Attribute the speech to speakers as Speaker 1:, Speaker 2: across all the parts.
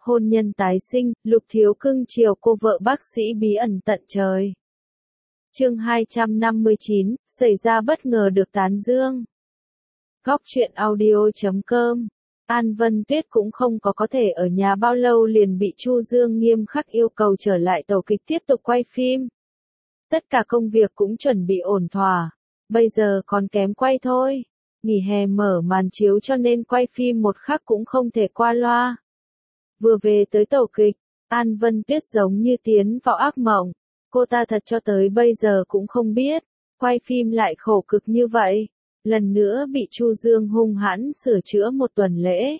Speaker 1: hôn nhân tái sinh, Lục Thiếu cưng chiều cô vợ bác sĩ bí ẩn tận trời. Chương 259, xảy ra bất ngờ được tán dương. Góc truyện audio.com. An Vân Tuyết cũng không có thể ở nhà bao lâu liền bị Chu Dương nghiêm khắc yêu cầu trở lại tổ kịch tiếp tục quay phim. Tất cả công việc cũng chuẩn bị ổn thỏa, bây giờ còn kém quay thôi. Nghỉ hè mở màn chiếu cho nên quay phim một khắc cũng không thể qua loa. Vừa về tới tổ kịch, An Vân Tuyết giống như tiến vào ác mộng. Cô ta thật cho tới bây giờ cũng không biết, quay phim lại khổ cực như vậy. Lần nữa bị Chu Dương hung hãn sửa chữa một tuần lễ.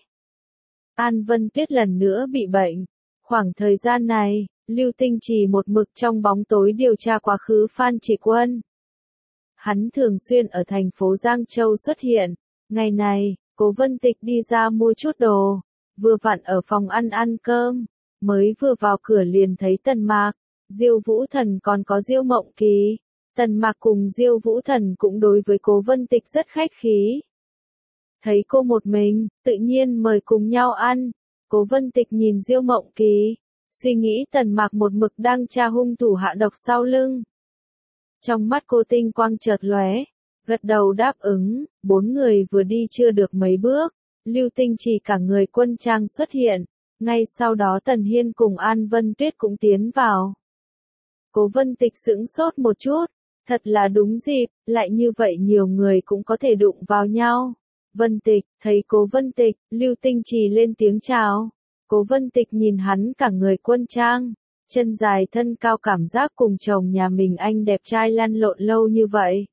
Speaker 1: An Vân Tuyết lần nữa bị bệnh. Khoảng thời gian này, Lưu Tinh Trì một mực trong bóng tối điều tra quá khứ Phan Chỉ Quân. Hắn thường xuyên ở thành phố Giang Châu xuất hiện. Ngày này, Cố Vân Tịch đi ra mua chút đồ, vừa vặn ở phòng ăn cơm, mới vừa vào cửa liền thấy Tần Mạc, Diêu Vũ Thần còn có Diêu Mộng Kỳ. Tần Mạc cùng Diêu Vũ Thần cũng đối với Cố Vân Tịch rất khách khí. Thấy cô một mình, tự nhiên mời cùng nhau ăn. Cố Vân Tịch nhìn Diêu Mộng Kỳ, suy nghĩ Tần Mạc một mực đang tra hung thủ hạ độc sau lưng. Trong mắt cô tinh quang chợt lóe, gật đầu đáp ứng. Bốn người vừa đi chưa được mấy bước, Lưu Tinh Trì cả người quân trang xuất hiện. Ngay sau đó Tần Hiên cùng An Vân Tuyết cũng tiến vào. Cố Vân Tịch sững sốt một chút, thật là đúng dịp, lại như vậy nhiều người cũng có thể đụng vào nhau. Vân Tịch, thấy Cố Vân Tịch, Lưu Tinh Trì lên tiếng chào. Cố Vân Tịch nhìn hắn cả người quân trang, chân dài thân cao, cảm giác cùng chồng nhà mình anh đẹp trai lăn lộn lâu như vậy.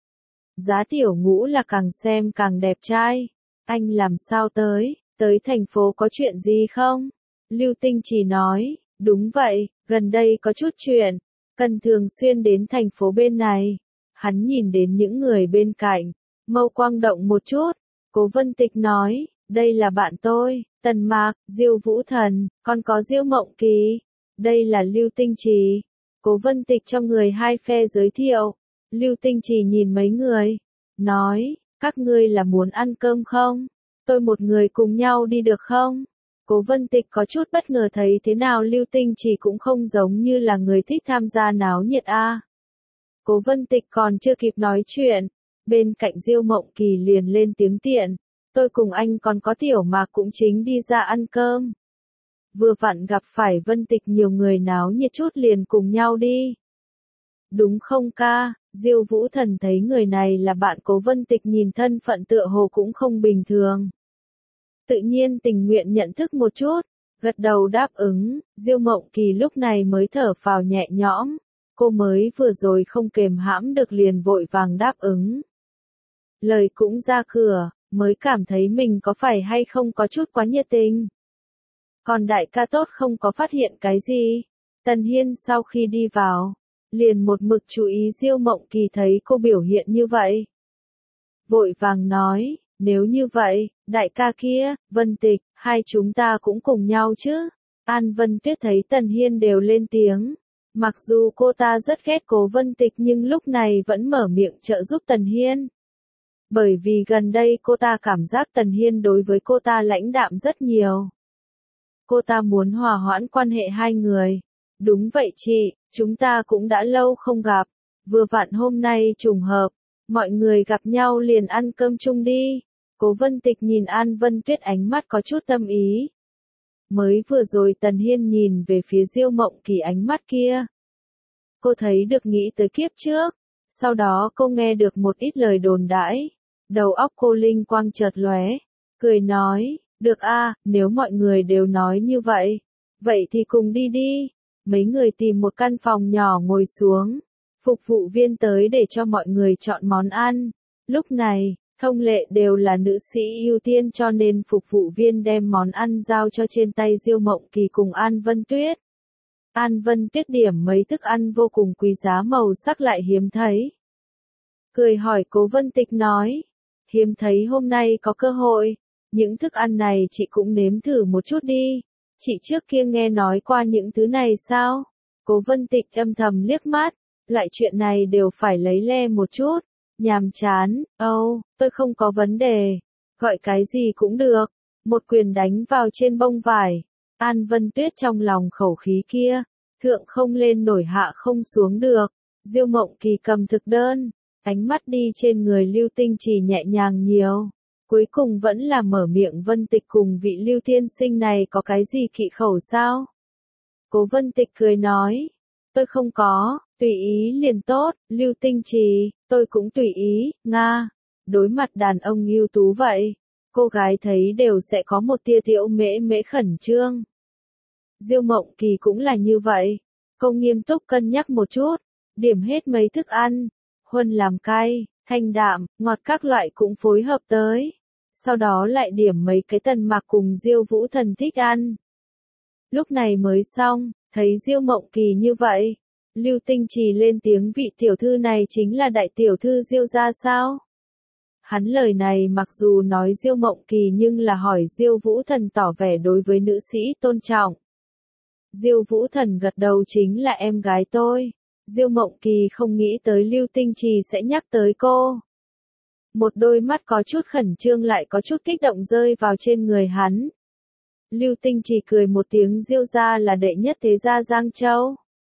Speaker 1: Giá Tiểu Ngũ là càng xem càng đẹp trai. Anh làm sao tới thành phố có chuyện gì không? Lưu Tinh Trì nói, đúng vậy, gần đây có chút chuyện, cần thường xuyên đến thành phố bên này. Hắn nhìn đến những người bên cạnh, mâu quang động một chút. Cố Vân Tịch nói, đây là bạn tôi, Tần Mạc, Diêu Vũ Thần, còn có Diêu Mộng Kỳ. Đây là Lưu Tinh Trì. Cố Vân Tịch cho người hai phe giới thiệu. Lưu Tinh Trì nhìn mấy người, nói, các ngươi là muốn ăn cơm không? Tôi một người cùng nhau đi được không? Cố Vân Tịch có chút bất ngờ, thấy thế nào Lưu Tinh Trì cũng không giống như là người thích tham gia náo nhiệt a. Cố Vân Tịch còn chưa kịp nói chuyện, bên cạnh Diêu Mộng Kỳ liền lên tiếng tiện, tôi cùng anh còn có Tiểu Mạc cũng chính đi ra ăn cơm. Vừa vặn gặp phải Vân Tịch nhiều người náo nhiệt chút liền cùng nhau đi. Đúng không ca? Diêu Vũ Thần thấy người này là bạn Cố Vân Tịch, nhìn thân phận tựa hồ cũng không bình thường. Tự nhiên tình nguyện nhận thức một chút, gật đầu đáp ứng. Diêu Mộng Kỳ lúc này mới thở phào nhẹ nhõm, cô mới vừa rồi không kềm hãm được liền vội vàng đáp ứng. Lời cũng ra cửa, mới cảm thấy mình có phải hay không có chút quá nhiệt tình. Còn đại ca tốt không có phát hiện cái gì. Tần Hiên sau khi đi vào, liền một mực chú ý Diêu Mộng Kỳ, thấy cô biểu hiện như vậy, vội vàng nói, nếu như vậy, đại ca kia, Vân Tịch, hai chúng ta cũng cùng nhau chứ. An Vân Tuyết thấy Tần Hiên đều lên tiếng. Mặc dù cô ta rất ghét Cố Vân Tịch nhưng lúc này vẫn mở miệng trợ giúp Tần Hiên. Bởi vì gần đây cô ta cảm giác Tần Hiên đối với cô ta lãnh đạm rất nhiều. Cô ta muốn hòa hoãn quan hệ hai người. Đúng vậy chị, chúng ta cũng đã lâu không gặp. Vừa vặn hôm nay trùng hợp, mọi người gặp nhau liền ăn cơm chung đi. Cố Vân Tịch nhìn An Vân Tuyết ánh mắt có chút tâm ý. Mới vừa rồi Tần Hiên nhìn về phía Diêu Mộng Kỳ ánh mắt kia. Cô thấy được nghĩ tới kiếp trước. Sau đó cô nghe được một ít lời đồn đãi. Đầu óc cô linh quang chợt lóe, cười nói, được a, nếu mọi người đều nói như vậy, vậy thì cùng đi đi. Mấy người tìm một căn phòng nhỏ ngồi xuống. Phục vụ viên tới để cho mọi người chọn món ăn. Lúc này, thông lệ đều là nữ sĩ ưu tiên cho nên phục vụ viên đem món ăn giao cho trên tay Diêu Mộng Kỳ cùng An Vân Tuyết. An Vân Tuyết điểm mấy thức ăn vô cùng quý giá, màu sắc lại hiếm thấy. Cười hỏi Cố Vân Tịch nói, hiếm thấy hôm nay có cơ hội, những thức ăn này chị cũng nếm thử một chút đi. Chị trước kia nghe nói qua những thứ này sao? Cố Vân Tịch âm thầm liếc mắt, loại chuyện này đều phải lấy le một chút. Nhàm chán, tôi không có vấn đề. Gọi cái gì cũng được. Một quyền đánh vào trên bông vải. An Vân Tuyết trong lòng khẩu khí kia, thượng không lên nổi hạ không xuống được. Diêu Mộng Kỳ cầm thực đơn, ánh mắt đi trên người Lưu Tinh Trì nhẹ nhàng nhiều. Cuối cùng vẫn là mở miệng Vân Tịch cùng vị Lưu tiên sinh này có cái gì kỵ khẩu sao? Cố Vân Tịch cười nói, tôi không có, tùy ý liền tốt, Lưu Tinh Trì, tôi cũng tùy ý, Nga. Đối mặt đàn ông ưu tú vậy, cô gái thấy đều sẽ có một tia tiểu mễ mễ khẩn trương. Diêu Mộng Kỳ cũng là như vậy, cô nghiêm túc cân nhắc một chút, điểm hết mấy thức ăn, huân làm cay, thanh đạm, ngọt các loại cũng phối hợp tới. Sau đó lại điểm mấy cái Tần Mạc cùng Diêu Vũ Thần thích ăn. Lúc này mới xong, thấy Diêu Mộng Kỳ như vậy, Lưu Tinh Trì lên tiếng vị tiểu thư này chính là đại tiểu thư Diêu gia sao? Hắn lời này mặc dù nói Diêu Mộng Kỳ nhưng là hỏi Diêu Vũ Thần tỏ vẻ đối với nữ sĩ tôn trọng. Diêu Vũ Thần gật đầu chính là em gái tôi. Diêu Mộng Kỳ không nghĩ tới Lưu Tinh Trì sẽ nhắc tới cô. Một đôi mắt có chút khẩn trương lại có chút kích động rơi vào trên người hắn. Lưu Tinh Trì cười một tiếng, Diêu gia là đệ nhất thế gia Giang Châu.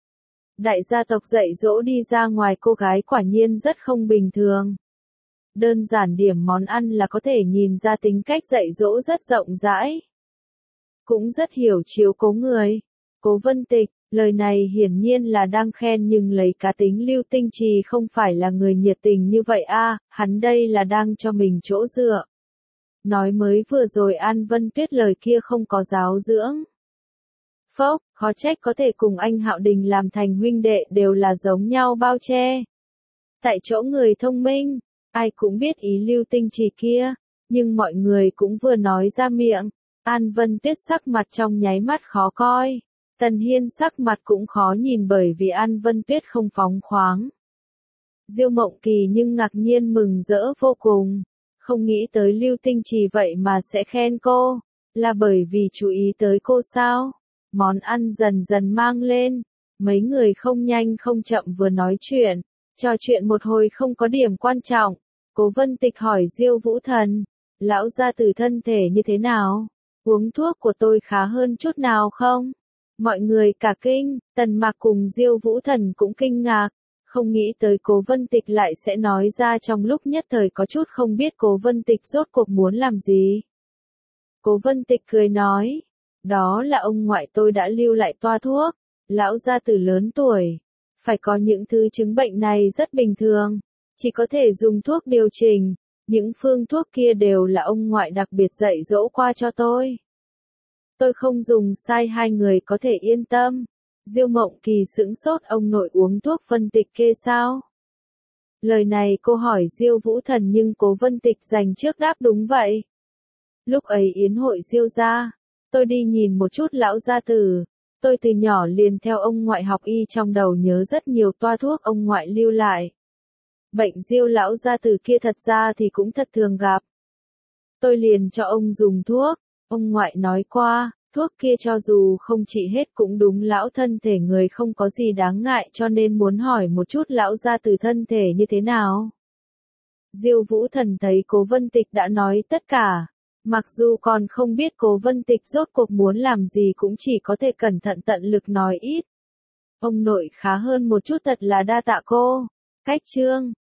Speaker 1: Đại gia tộc dạy dỗ đi ra ngoài cô gái quả nhiên rất không bình thường. Đơn giản điểm món ăn là có thể nhìn ra tính cách dạy dỗ rất rộng rãi. Cũng rất hiểu chiếu cố người. Cố Vân Tịch, lời này hiển nhiên là đang khen nhưng lấy cá tính Lưu Tinh Trì không phải là người nhiệt tình như vậy a, hắn đây là đang cho mình chỗ dựa. Nói mới vừa rồi An Vân Tuyết lời kia không có giáo dưỡng. Phốc, khó trách có thể cùng anh Hạo Đình làm thành huynh đệ đều là giống nhau bao che. Tại chỗ người thông minh, ai cũng biết ý Lưu Tinh Trì kia, nhưng mọi người cũng vừa nói ra miệng. An Vân Tuyết sắc mặt trong nháy mắt khó coi. Tần Hiên sắc mặt cũng khó nhìn bởi vì An Vân Tuyết không phóng khoáng. Diêu Mộng Kỳ nhưng ngạc nhiên mừng rỡ vô cùng. Không nghĩ tới Lưu Tinh Trì vậy mà sẽ khen cô. Là bởi vì chú ý tới cô sao? Món ăn dần dần mang lên. Mấy người không nhanh không chậm vừa nói chuyện. Trò chuyện một hồi không có điểm quan trọng. Cố Vân Tịch hỏi Diêu Vũ Thần. Lão gia tử thân thể như thế nào? Uống thuốc của tôi khá hơn chút nào không? Mọi người cả kinh, Tần Mạc cùng Diêu Vũ Thần cũng kinh ngạc. Không nghĩ tới Cố Vân Tịch lại sẽ nói ra trong lúc nhất thời có chút không biết Cố Vân Tịch rốt cuộc muốn làm gì. Cố Vân Tịch cười nói. Đó là ông ngoại tôi đã lưu lại toa thuốc. Lão gia tử lớn tuổi. Phải có những thứ chứng bệnh này rất bình thường. Chỉ có thể dùng thuốc điều chỉnh. Những phương thuốc kia đều là ông ngoại đặc biệt dạy dỗ qua cho tôi. Tôi không dùng sai, hai người có thể yên tâm. Diêu Mộng Kỳ sững sốt, ông nội uống thuốc Vân Tịch kê sao? Lời này cô hỏi Diêu Vũ Thần nhưng Cố Vân Tịch dành trước đáp đúng vậy. Lúc ấy yến hội Diêu gia, tôi đi nhìn một chút lão gia tử. Tôi từ nhỏ liền theo ông ngoại học y, trong đầu nhớ rất nhiều toa thuốc ông ngoại lưu lại. Bệnh Diêu lão gia tử kia thật ra thì cũng thật thường gặp. Tôi liền cho ông dùng thuốc. Ông ngoại nói qua, thuốc kia cho dù không trị hết cũng đúng lão thân thể người không có gì đáng ngại, cho nên muốn hỏi một chút lão gia tử thân thể như thế nào. Diêu Vũ Thần thấy Cố Vân Tịch đã nói tất cả. Mặc dù còn không biết Cố Vân Tịch rốt cuộc muốn làm gì cũng chỉ có thể cẩn thận tận lực nói ít. Ông nội khá hơn một chút, thật là đa tạ cô. Cách chương